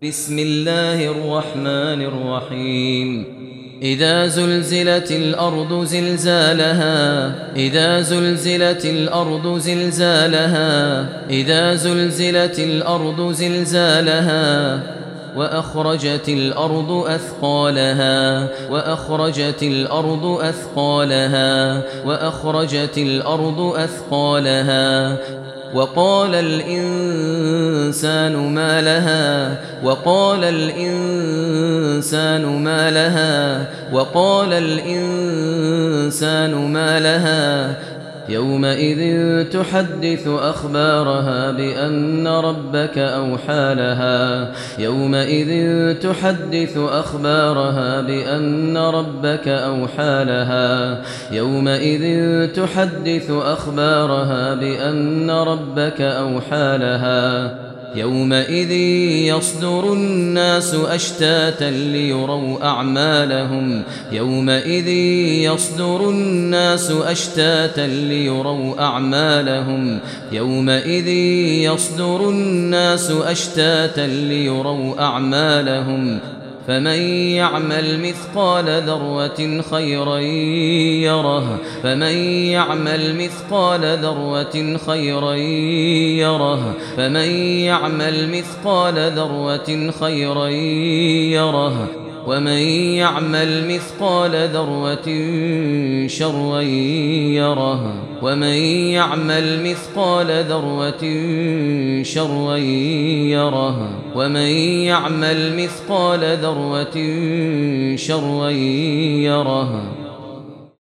بسم الله الرحمن الرحيم إذا زلزلت الأرض زلزالها إذا زلزلت الأرض زلزالها إذا زلزلت الأرض زلزالها وأخرجت الأرض أثقالها وأخرجت الأرض أثقالها وأخرجت الأرض أثقالها وقال الإنسان ما لها وقال الإنسان ما لها وقال الإنسان ما لها يومئذ تحدث أخبارها بأن ربك أوحى لها يومئذ تحدث أخبارها بأن ربك أوحى لها يومئذ تحدث أخبارها بأن ربك أوحى لها يومئذ يصدر الناس أشتاتا ليروا أعمالهم يومئذ يصدر الناس أشتاتا ليروا أعمالهم يومئذ يصدر الناس أشتاتا ليروا أعمالهم فمن يعمل مثقال ذرة خيرا يره فمن يعمل مثقال ذرة خيرا يره فمن يعمل مثقال ذرة خيرا يره ومن يعمل مثقال ذرة شرا يره ومن يعمل مثقال ذرة شرا يره ومن يعمل مثقال ذرة شرا يره